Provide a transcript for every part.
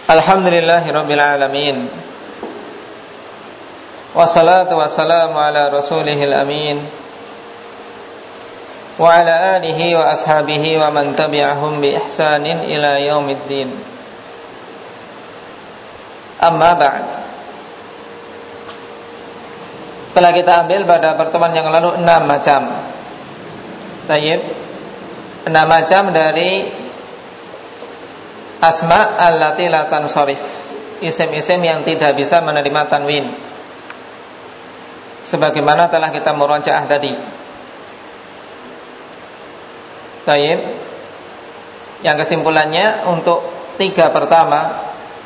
Alhamdulillahirabbil alamin. Wassalatu wassalamu ala rasulihil amin wa ala alihi wa ashabihi wa man tabi'ahum bi ihsanin ila yaumiddin. Amma ba'd. Telah kita ambil pada pertemuan yang lalu 6 macam. Tayyib. 6 macam dari asma allati la tansharif, isim-isim yang tidak bisa menerima tanwin, sebagaimana telah kita murajaah tadi. Tayyib. Yang kesimpulannya untuk 3 pertama,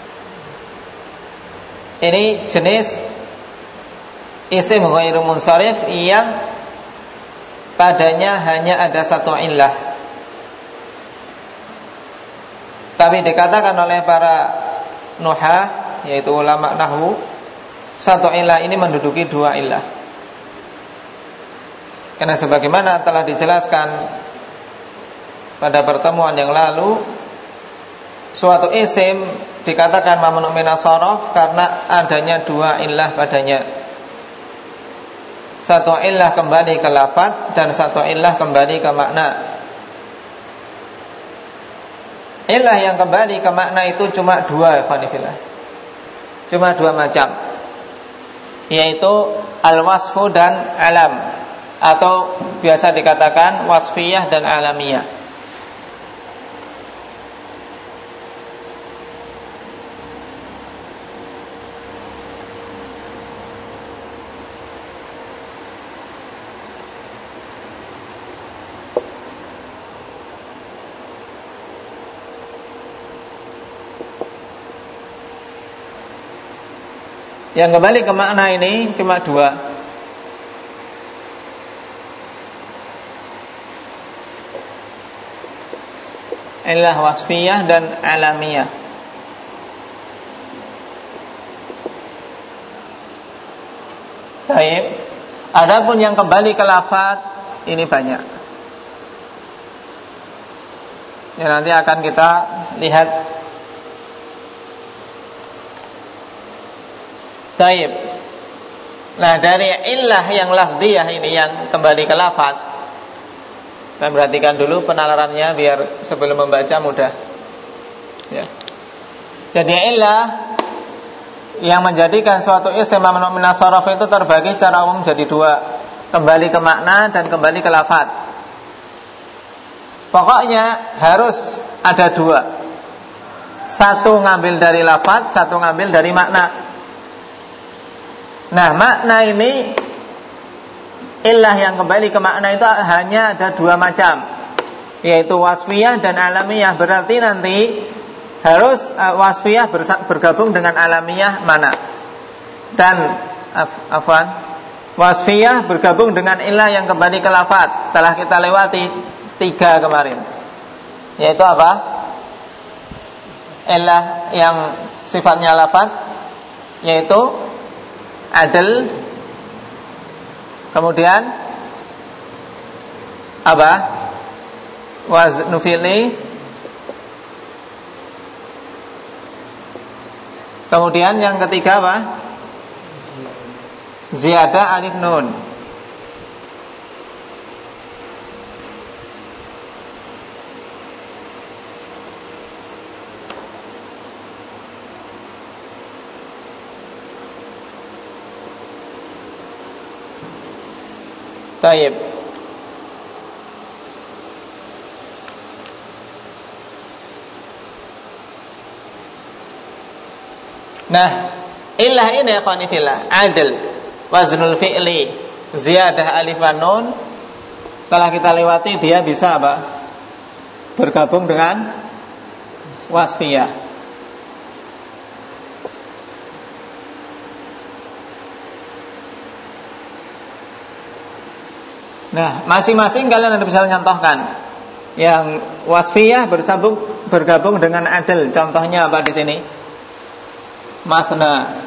ini jenis isim ghairu munsharif yang padanya hanya ada satu illah, tapi dikatakan oleh para nuhah, yaitu ulama nahwu, satu illah ini menduduki 2 illah. Karena sebagaimana telah dijelaskan pada pertemuan yang lalu, suatu isim dikatakan mamnu' minas sharaf karena adanya 2 illah padanya. Satu illah kembali ke lafadz dan satu illah kembali ke makna. Illah yang kembali ke makna itu cuma 2, ikhwanifillah. Cuma 2 macam, yaitu al-wasfu dan alam, atau biasa dikatakan wasfiyah dan alamiyah. Yang kembali ke makna ini cuma 2. Illah wasfiyah dan alamiyah. Baik. Adapun yang kembali ke lafadz ini banyak. Ya, nanti akan kita lihat. Taib. Nah, dari illah yang lafdhiyah ini yang kembali ke lafadz, kita perhatikan dulu penalarannya biar sebelum membaca mudah. Ya. Jadi illah yang menjadikan suatu isim mamnu' minas sharaf itu terbagi secara umum jadi 2, kembali ke makna dan kembali ke lafadz. Pokoknya harus ada 2. Satu ngambil dari lafadz, satu ngambil dari makna. Nah, makna ini, illah yang kembali ke makna itu hanya ada 2 macam, yaitu wasfiyah dan alamiyah. Berarti nanti harus wasfiyah bergabung dengan alamiyah mana? Dan wasfiyah bergabung dengan illah yang kembali ke lafadz. Telah kita lewati 3 kemarin. Yaitu apa? Illah yang sifatnya lafadz, yaitu adl, kemudian apa? Waznu fi'li, kemudian yang ketiga apa? Ziyadah alif nun. Taib. Nah, illah ini ya khonifillah, adl, waznul fi'li, ziyadah alif wa nun, telah kita lewati, dia bisa apa? Bergabung dengan wasfiyah. Nah, masing-masing kalian bisa mencontohkan. Yang wasfiyah bergabung dengan adl. Contohnya apa di sini? Masna.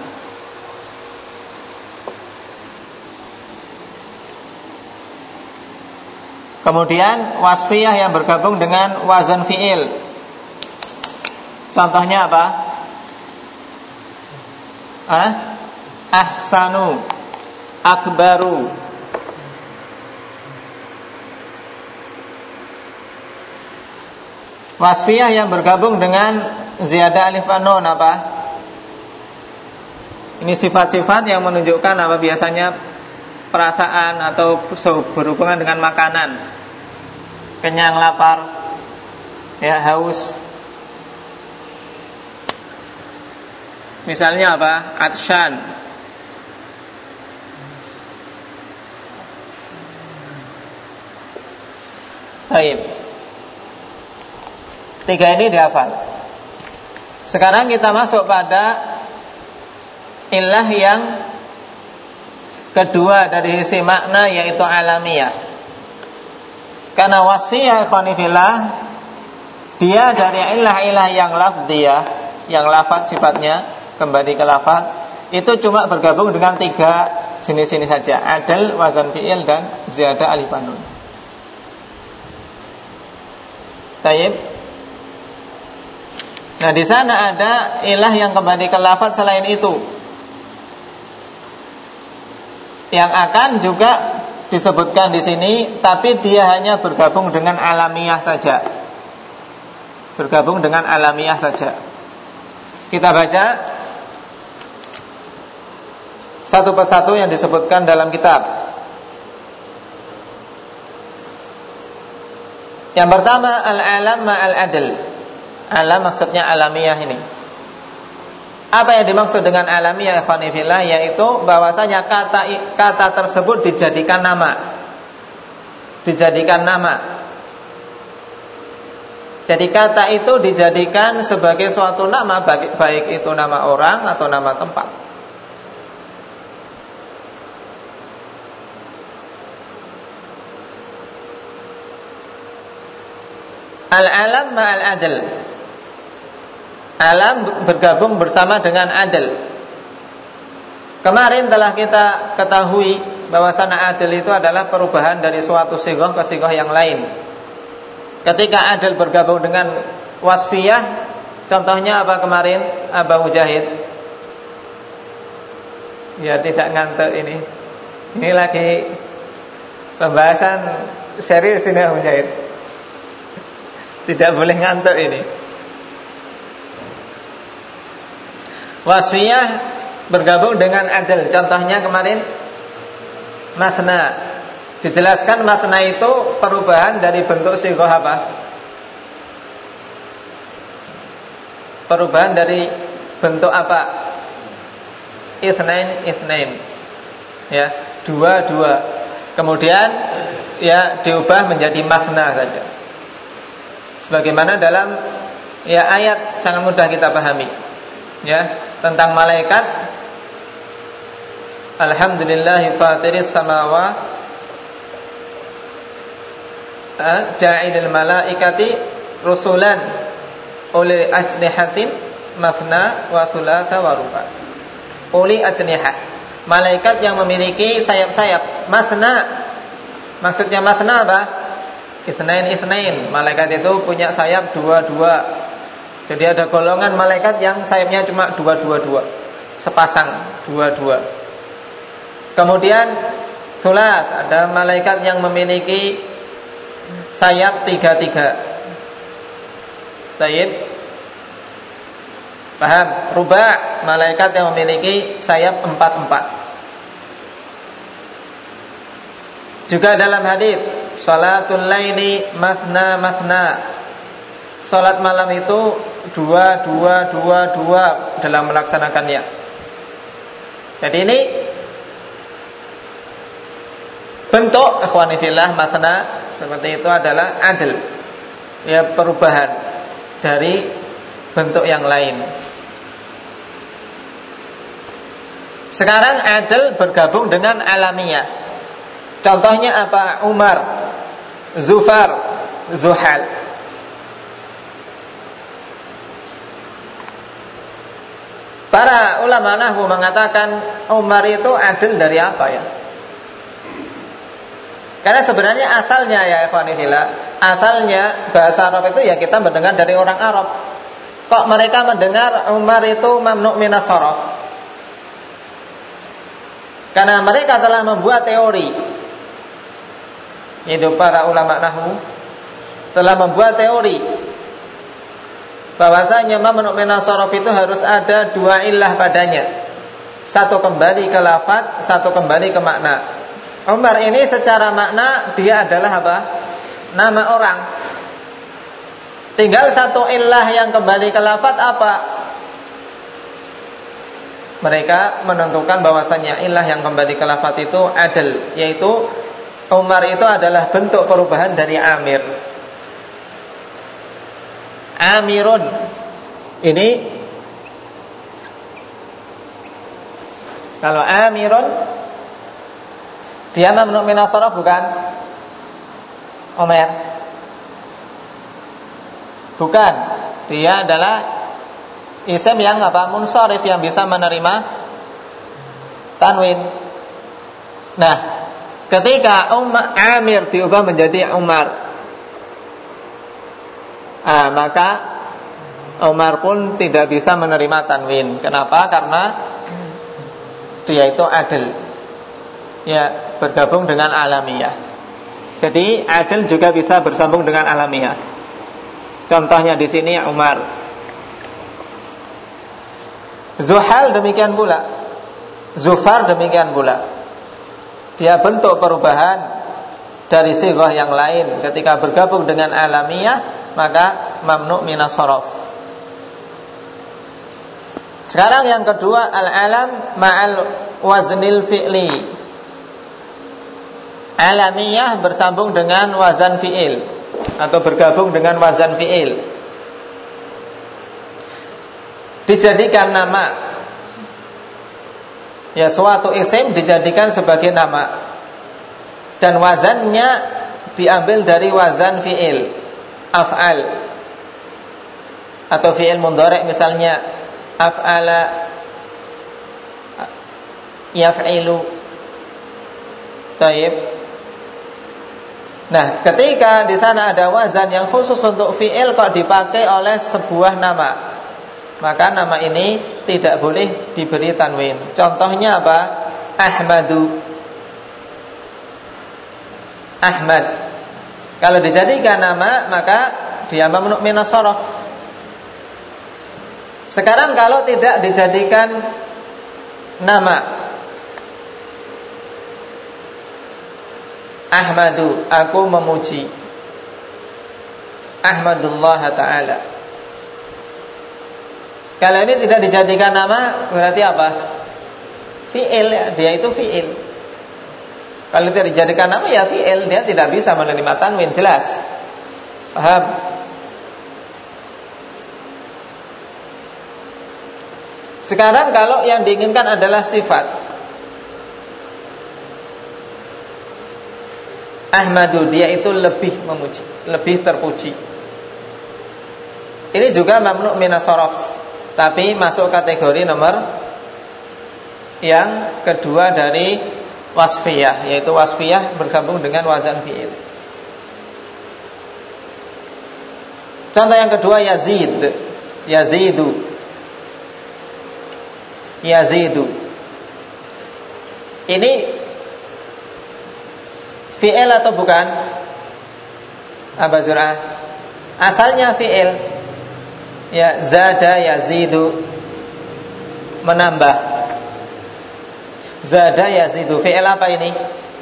Kemudian wasfiyah yang bergabung dengan wazan fi'il. Contohnya apa? ahsanu, akbaru. Wasfiyah yang bergabung dengan ziyadah alif wan nun apa? Ini sifat-sifat yang menunjukkan apa? Biasanya perasaan atau berhubungan dengan makanan. Kenyang, lapar, ya, haus. Misalnya apa? Atsyan. Baik. Tiga ini dihafal. Sekarang kita masuk pada illah yang kedua dari sisi makna, yaitu alamiah. Karena wasfiyah ikhwanifillah, dia dari illah-illah yang lafdiyah, yang lafaz sifatnya, kembali ke lafaz, itu cuma bergabung dengan tiga jenis ini saja: adal, wazan fi'il, dan ziyadah alif wan nun. Tayyib. Nah, di sana ada ilah yang kembali ke lafaz selain itu, yang akan juga disebutkan di sini, tapi dia hanya bergabung dengan alamiah saja. Bergabung dengan alamiah saja. Kita baca satu persatu yang disebutkan dalam kitab. Yang pertama, al-alam ma'al-adl. Alam maksudnya alamiah ini. Apa yang dimaksud dengan alamiah ikhwanifillah? Yaitu bahwasanya kata tersebut dijadikan nama. Dijadikan nama. Jadi kata itu dijadikan sebagai suatu nama, baik itu nama orang atau nama tempat. Al-alam ma'al adl. Alam bergabung bersama dengan adl. Kemarin telah kita ketahui bahwasanya adl itu adalah perubahan dari suatu sighah ke sighah yang lain. Ketika adl bergabung dengan wasfiyah, contohnya apa kemarin, Aba Mujahid? Ya, tidak ngantuk ini. Ini lagi pembahasan serius ini, Aba Mujahid. Tidak boleh ngantuk ini. Wasfiyah bergabung dengan adl. Contohnya kemarin matna. Dijelaskan matna itu perubahan dari bentuk sighah apa? Perubahan dari bentuk apa? Itsnain. Ya, dua. Kemudian ya diubah menjadi mathna saja. Sebagaimana dalam ya ayat sangat mudah kita pahami. Ya, tentang malaikat. Alhamdulillahi fatiris samawati ja'ilil malaikati rusulan uli ajnihatin mathna wa thulatha wa ruba. Uli ajnihah, malaikat yang memiliki sayap-sayap. Mathna, maksudnya mathna apa? Itsnain. Malaikat itu punya sayap dua. Jadi ada golongan malaikat yang sayapnya cuma dua, sepasang dua. Kemudian thulat, ada malaikat yang memiliki sayap tiga. Tayyib. Paham? Ruba, malaikat yang memiliki sayap 4. Juga dalam hadis, salatul laili mathna. Salat malam itu dua dalam melaksanakannya. Jadi ini bentuk ikhwanifillah mathna seperti itu adalah adl. Ya, perubahan dari bentuk yang lain. Sekarang adl bergabung dengan alamiah. Contohnya apa? Umar, Zufar, Zuhal. Para ulama nahwu mengatakan Umar itu adil dari apa ya? Karena sebenarnya asalnya ya ikhwanillah, asalnya bahasa Arab itu ya kita mendengar dari orang Arab. Kok mereka mendengar Umar itu mamnu' minas sharaf? Karena mereka telah membuat teori, itu para ulama nahwu telah membuat teori bahwasanya mamnu minas sarf itu harus ada dua illah padanya. Satu kembali ke lafaz, satu kembali ke makna. Umar ini secara makna dia adalah apa? Nama orang. Tinggal satu illah yang kembali ke lafaz apa? Mereka menentukan bahwasanya illah yang kembali ke lafaz itu adl, yaitu Umar itu adalah bentuk perubahan dari Amir. Amirun ini, kalau Amirun dia mamnu minas sarf bukan? Umar bukan, dia adalah isim yang apa? Munsharif, yang bisa menerima tanwin. Nah, ketika Amir diubah menjadi Umar, maka Umar pun tidak bisa menerima tanwin. Kenapa? Karena dia itu adil, ya, bergabung dengan alamiah. Jadi adil juga bisa bersambung dengan alamiah. Contohnya di sini Umar. Zuhal demikian pula, Zufar demikian pula. Dia bentuk perubahan dari sighah yang lain. Ketika bergabung dengan alamiah, maka mamnu minas sarf. Sekarang yang kedua, al-alam ma'al waznil fi'li. Alamiah bersambung dengan wazan fi'il, atau bergabung dengan wazan fi'il. Dijadikan nama, ya, suatu isim dijadikan sebagai nama, dan wazannya diambil dari wazan fi'il, af'al, atau fi'il mudhari' misalnya af'ala yaf'ilu. Taib. Nah, ketika di sana ada wazan yang khusus untuk fi'il kok dipakai oleh sebuah nama, maka nama ini tidak boleh diberi tanwin. Contohnya apa? Ahmadu, Ahmad. Kalau dijadikan nama, maka dia mamnu minas sarf. Sekarang kalau tidak dijadikan nama, Ahmadu, aku memuji, Ahmadullah Ta'ala. Kalau ini tidak dijadikan nama, berarti apa? Fi'il, dia itu fi'il. Kalau tidak dijadikan nama, ya fi'il, dia tidak bisa menerima tanwin, jelas. Paham? Sekarang kalau yang diinginkan adalah sifat, Ahmadu, dia itu lebih memuji, lebih terpuji. Ini juga mamnu minas sarf, tapi masuk kategori nomor yang kedua dari wasfiyah, yaitu wasfiyah bersambung dengan wazan fi'il. Contoh yang kedua, Yazid, Yazidu, Yazidu. Ini fi'il atau bukan? Aba Zur'ah, asalnya fi'il. Ya, zada yazidu, menambah. Zada yazidu, fi'il apa ini?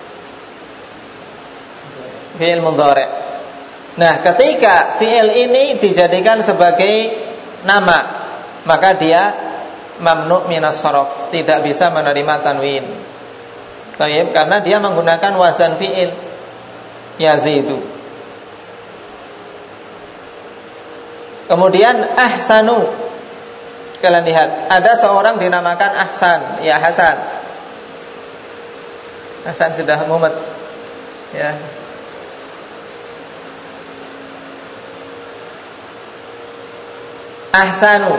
Fi'il mudhari'. Nah, ketika fi'il ini dijadikan sebagai nama, maka dia mamnu minas sarf, tidak bisa menerima tanwin. Baik, karena dia menggunakan wazan fi'il, yazidu. Kemudian ahsanu, kalian lihat, ada seorang dinamakan Ahsan, ya Hasan. Hasan sudah mumet, ya. Ahsanu,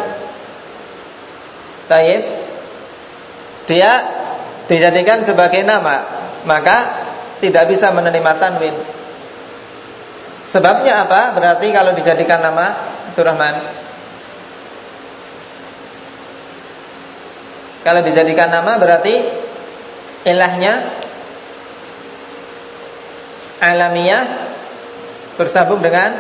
taib, dia dijadikan sebagai nama, maka tidak bisa menerima tanwin. Sebabnya apa? Berarti kalau dijadikan nama, Rahman, kalau dijadikan nama berarti ilahnya alamiah bersambung dengan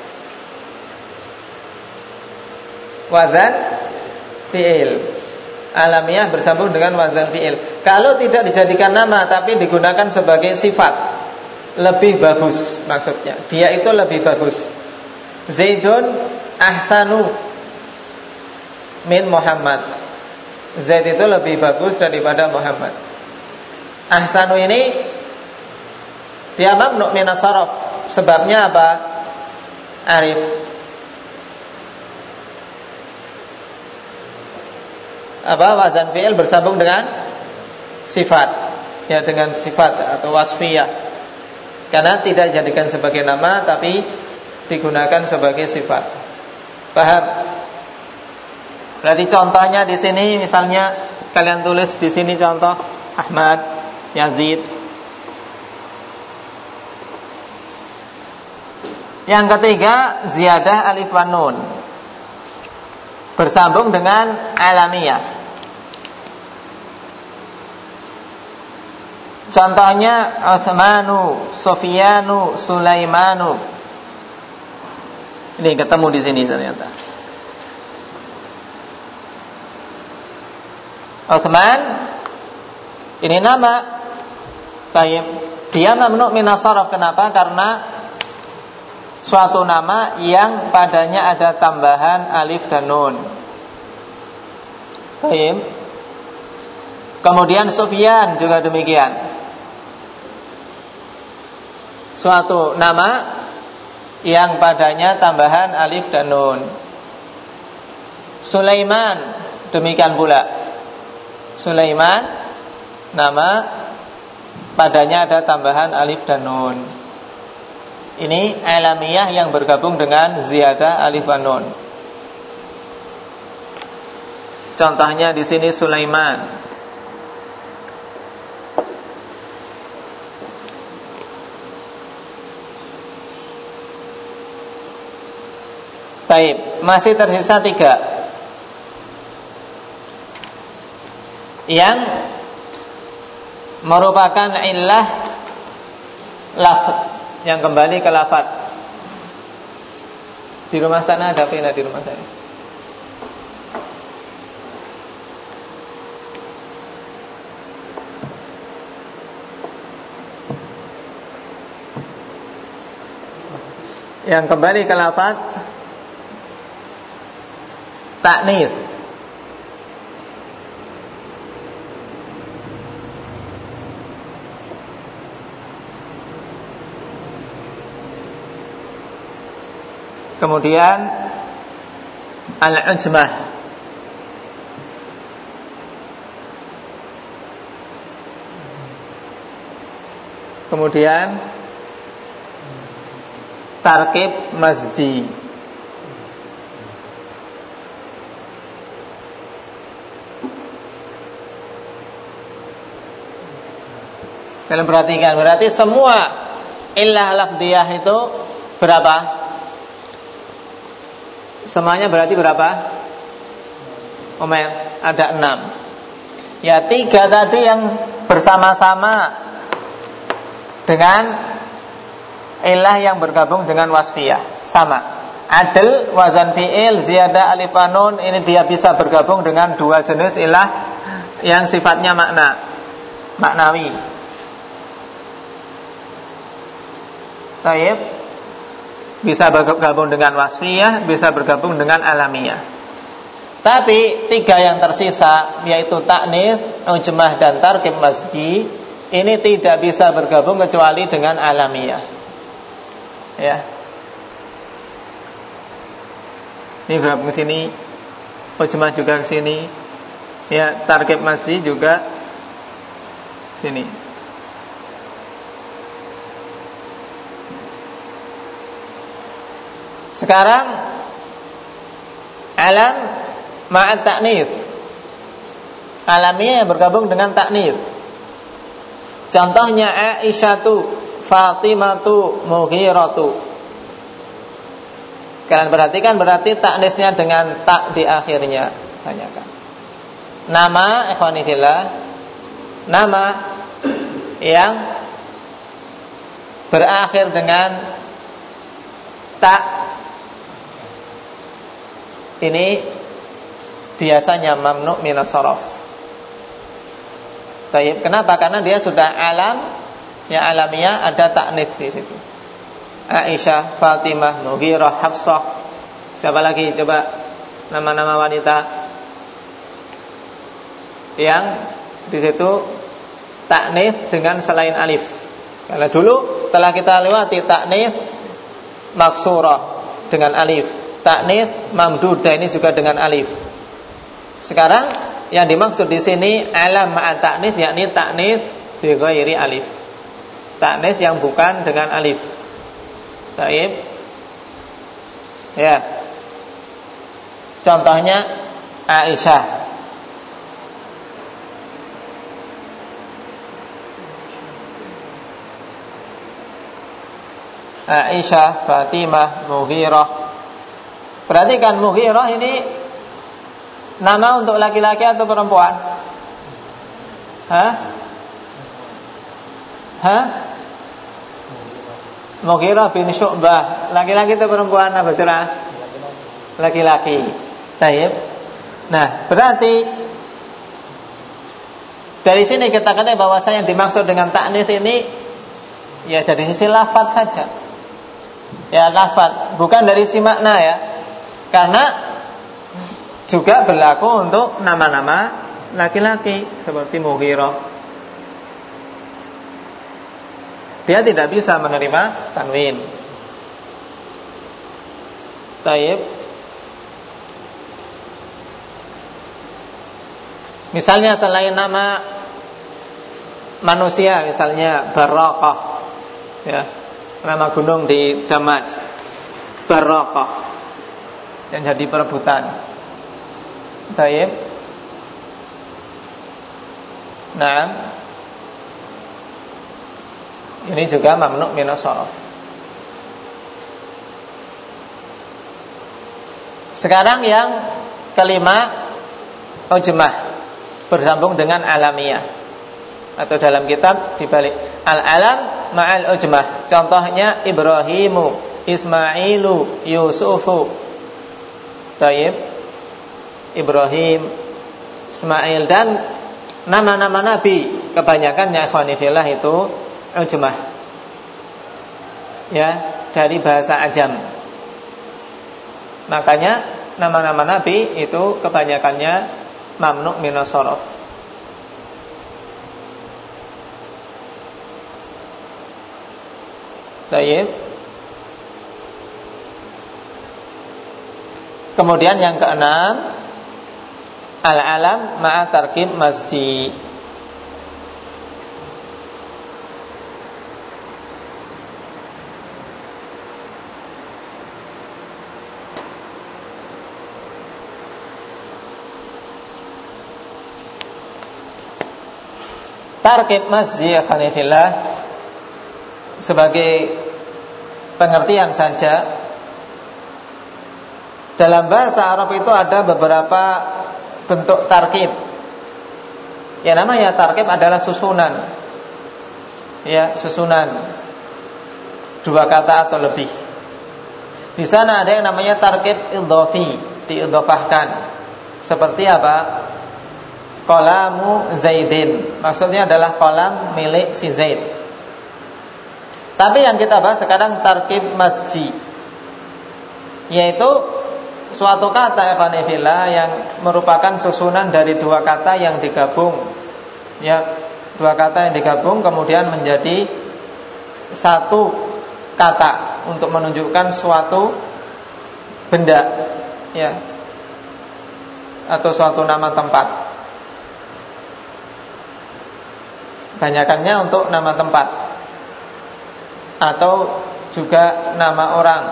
wazan fi'il. Alamiah bersambung dengan wazan fi'il. Kalau tidak dijadikan nama tapi digunakan sebagai sifat, lebih bagus. Maksudnya dia itu lebih bagus. Zaidun ahsanu min Muhammad. Zaid itu lebih bagus daripada Muhammad. Ahsanu ini dia mamnu min as-sarf. Sebabnya apa? Arif. Apa? Wazan fi'il bersambung dengan sifat. Ya, dengan sifat atau wasfiyah. Karena tidak dijadikan sebagai nama tapi digunakan sebagai sifat. Paham? Berarti contohnya di sini misalnya kalian tulis di sini contoh Ahmad, Yazid. Yang ketiga ziyadah alif wan nun bersambung dengan alamiah. Contohnya Utsmanu, Sufyanu, Sulaimanu. Ini ketemu di sini ternyata. Utsman ini nama. Baik, dia mamnu min as-sarf. Kenapa? Karena suatu nama yang padanya ada tambahan alif dan nun. Baik. Kemudian Sufyan juga demikian. Suatu nama yang padanya tambahan alif dan nun. Sulaiman demikian pula. Sulaiman nama padanya ada tambahan alif dan nun. Ini alamiah yang bergabung dengan ziyadah alif dan nun. Contohnya di sini Sulaiman. Baik, masih tersisa 3 yang merupakan illah lafz, yang kembali ke lafaz. Di rumah sana ada pena di rumah saya. Yang kembali ke lafaz ta'nits. Kemudian al-ujmah. Kemudian tarkib masji. Kalian perhatikan, berarti semua illah lafdhiyah itu berapa? Semuanya berarti berapa? Omer, ada 6. Ya, 3 tadi yang bersama-sama dengan illah yang bergabung dengan wasfiyah sama. Adl, wazan fi'il, ziyadah alif wa nun, ini dia bisa bergabung dengan 2 jenis illah yang sifatnya maknawi. Baik. Bisa bergabung dengan wasfiyah, bisa bergabung dengan alamiah. Tapi 3 yang tersisa, yaitu ta'nits, ujmah dan tarkib masji, ini tidak bisa bergabung kecuali dengan alamiah. Ya. Ini bergabung ke sini, ujmah juga ke sini. Ya, tarkib masji juga sini. Sekarang alam ma'at ta'nits. Alamiah yang bergabung dengan ta'nits. Contohnya Aisyatu, Fatimatu, Mughiratu. Kalian perhatikan, berarti ta'nitsnya dengan tak di akhirnya. Tanyakan. Nama, ikhwani fillah, nama yang berakhir dengan ta ini biasanya mamnu minas shorof. Baik, kenapa? Karena dia sudah alam, ya alamiah, ada ta'nits di situ. Aisyah, Fatimah, Mughirah, Hafsah. Siapa lagi? Coba nama-nama wanita yang di situ ta'nits dengan selain alif. Kalau dulu telah kita lewati ta'nits maksurah dengan alif, ta'nits mamdudah ini juga dengan alif. Sekarang yang dimaksud di sini alam ma'a ta'nits, yakni ta'nits bi ghairi alif. Ta'nits yang bukan dengan alif. Baik. Ya. Contohnya Aisyah. Aisyah, Fatimah, Mughirah. Perhatikan Mughirah ini nama untuk laki-laki atau perempuan? Mughirah bin Syu'bah, laki-laki atau perempuan? Apa cerah? Laki-laki. Baik. Nah, berarti dari sini kita katakan bahwasanya yang dimaksud dengan ta'nits ini ya dari sisi lafaz saja. Ya lafaz, bukan dari sisi makna ya. Karena juga berlaku untuk nama-nama laki-laki seperti Mughirah. Dia tidak bisa menerima tanwin. Taib. Misalnya selain nama manusia, misalnya Baraqah, ya, nama gunung di Damas, Baraqah, yang jadi perebutan. Taib. Nah, ini juga mamnu minas shorof. Sekarang yang kelima, ujmah, bersambung dengan alamiah, atau dalam kitab dibalik al-alam ma'al ujmah. Contohnya Ibrahimu, Ismailu, Yusufu. Taib. Ibrahim, Ismail, dan nama-nama nabi kebanyakan ya ikhwani fillah itu ujmah, ya, dari bahasa ajam. Makanya nama-nama nabi itu kebanyakannya mamnu minas shorof. Baik. Kemudian yang keenam, al-alam ma'a tarkib masdi. Tarkib masdi khanifillah sebagai pengertian saja, dalam bahasa Arab itu ada beberapa bentuk tarkib. Ya, namanya tarkib adalah susunan. Ya, susunan dua kata atau lebih. Di sana ada yang namanya tarkib idhofi, diidhofahkan. Seperti apa? Qalamu Zaidin, maksudnya adalah kolam milik si Zaid. Tapi yang kita bahas sekarang tarkib masji, yaitu suatu kata ikhwanifillah yang merupakan susunan dari dua kata yang digabung. Ya, dua kata yang digabung kemudian menjadi satu kata untuk menunjukkan suatu benda, ya, atau suatu nama tempat. Banyakannya untuk nama tempat atau juga nama orang.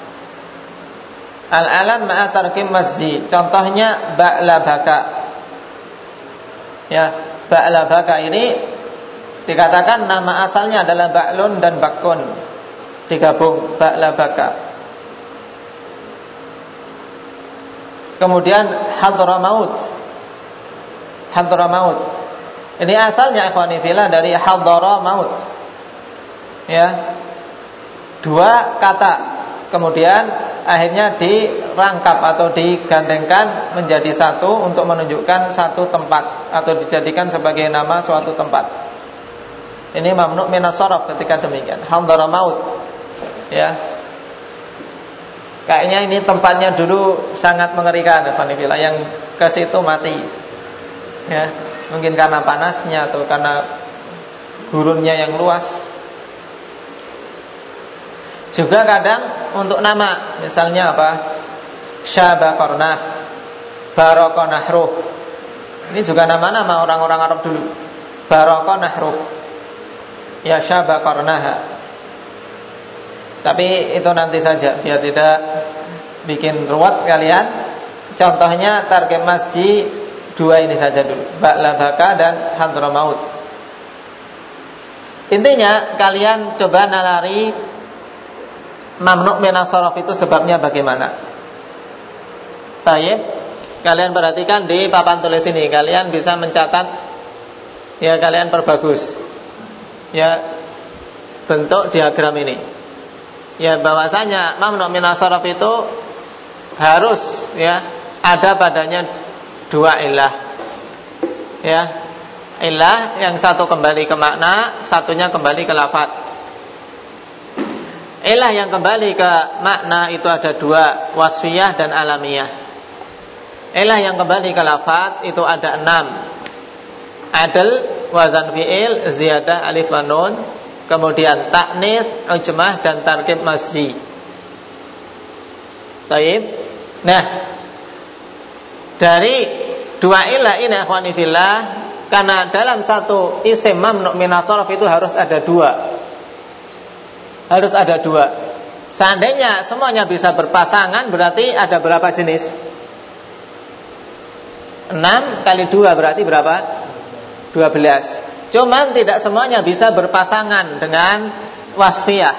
Al-alam ma'a tarkim masjid. Contohnya ba'labaka. Ya, ba'labaka ini dikatakan nama asalnya adalah ba'lun dan bakun, digabung ba'labaka. Kemudian hadramaut. Hadramaut Ini asalnya ikhwani fillah dari hadara maut. Ya. Dua kata kemudian akhirnya dirangkap atau digandengkan menjadi satu untuk menunjukkan satu tempat atau dijadikan sebagai nama suatu tempat. Ini mamnu' minas sharaf ketika demikian. Hadara maut. Ya. Kayaknya ini tempatnya dulu sangat mengerikan, yang ke situ mati. Ya, mungkin karena panasnya atau karena gurunnya yang luas. Juga kadang untuk nama, misalnya apa? Syabaqarnah, Baraqanahruh. Ini juga nama-nama orang-orang Arab dulu. Baraqanahruh. Ya Syabaqarnah. Tapi itu nanti saja biar tidak bikin ruwet kalian. Contohnya targim masjid dua ini saja dulu, Ba'labaka dan Hadramaut. Intinya kalian coba nalari mamnu' minas sharaf itu sebabnya bagaimana. Tayyib, kalian perhatikan di papan tulis ini, kalian bisa mencatat. Ya, kalian perbagus. Ya, bentuk diagram ini. Ya, bahwasanya mamnu' minas sharaf itu harus ya ada padanya dua ilah. Ya, ilah yang satu kembali ke makna, satunya kembali ke lafadz. Ilah yang kembali ke makna itu ada dua, wasfiyah dan alamiyah. Ilah yang kembali ke lafadz itu ada 6. Adl, wazan fi'il, ziyadah, alif wa nun, kemudian ta'nits, ujmah dan tarkib masji. Baik. Nah, dari dua ilah ini akhwani fillah, karena dalam satu isim mamnu' minas sharaf itu harus ada dua. Harus ada dua. Seandainya semuanya bisa berpasangan, berarti ada berapa jenis? 6 kali 2 berarti berapa? 12. Cuman tidak semuanya bisa berpasangan dengan wasfiyah.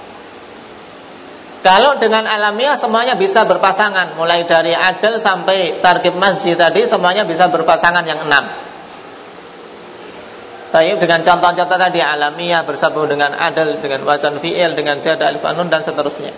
Kalau dengan alamiah semuanya bisa berpasangan. Mulai dari adl sampai tarkib masjid tadi semuanya bisa berpasangan yang 6. Tayyib, dengan contoh-contoh tadi, alamiah bersambung dengan adl, dengan wazan fi'il, dengan ziyadah alif nun dan seterusnya.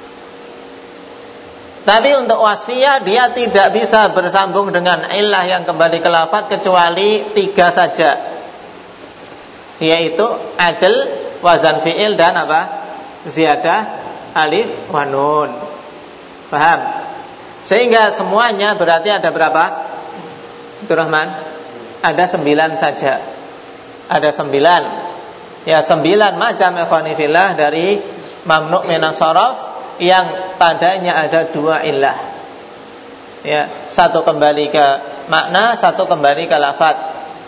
Tapi untuk wasfiyah dia tidak bisa bersambung dengan illah yang kembali ke lafadz kecuali 3 saja, yaitu adl, wazan fi'il dan apa? Ziyadah alif wa nun. Paham? Sehingga semuanya berarti ada berapa? Abdurrahman? Ada 9 saja. Ada 9. Ya, 9 macam ikhwani fillah dari mamnu' minas sharaf yang padanya ada 2 illah. Ya, satu kembali ke makna, satu kembali ke lafadz.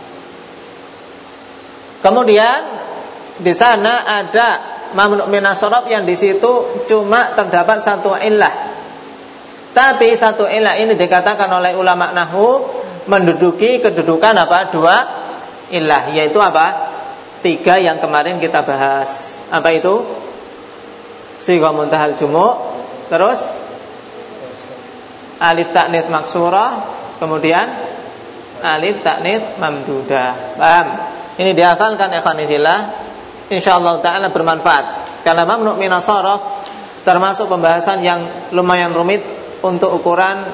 Kemudian di sana ada mamnu' minas sharaf yang di situ cuma terdapat satu illah. Tapi satu illah ini dikatakan oleh ulama nahwu menduduki kedudukan apa? 2 ilah, yaitu apa? 3 yang kemarin kita bahas. Apa itu? Sighah muntahal jumu', terus alif ta'nits maksurah, kemudian alif ta'nits mamdudah. Paham? Ini dihafalkan ikhwani fillah. Insyaallah taala bermanfaat. Karena mamnu' minas sharaf termasuk pembahasan yang lumayan rumit untuk ukuran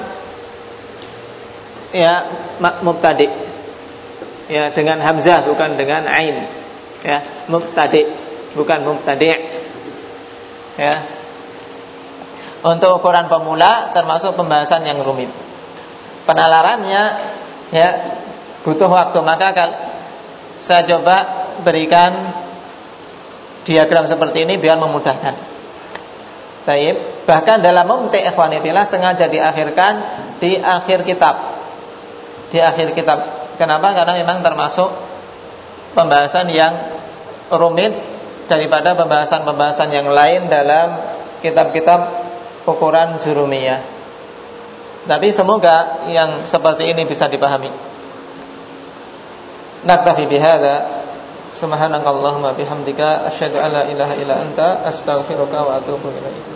ya mubtadi'. Ya, dengan hamzah bukan dengan ain. Ya, mubtadi bukan mubtadi'. Ya. Untuk ukuran pemula termasuk pembahasan yang rumit. Penalarannya ya butuh waktu, maka saya coba berikan diagram seperti ini biar memudahkan. Taib. Bahkan dalam mumti' ikhwani fillah sengaja diakhirkan di akhir kitab. Di akhir kitab. Kenapa? Karena memang termasuk pembahasan yang rumit daripada pembahasan-pembahasan yang lain dalam kitab-kitab ukuran jurumiyah. Tapi semoga yang seperti ini bisa dipahami. Naktafi bihadza. Subhanakallahumma bihamdika asyhadu an la ilaha illa anta astaghfiruka wa atubu ilaik.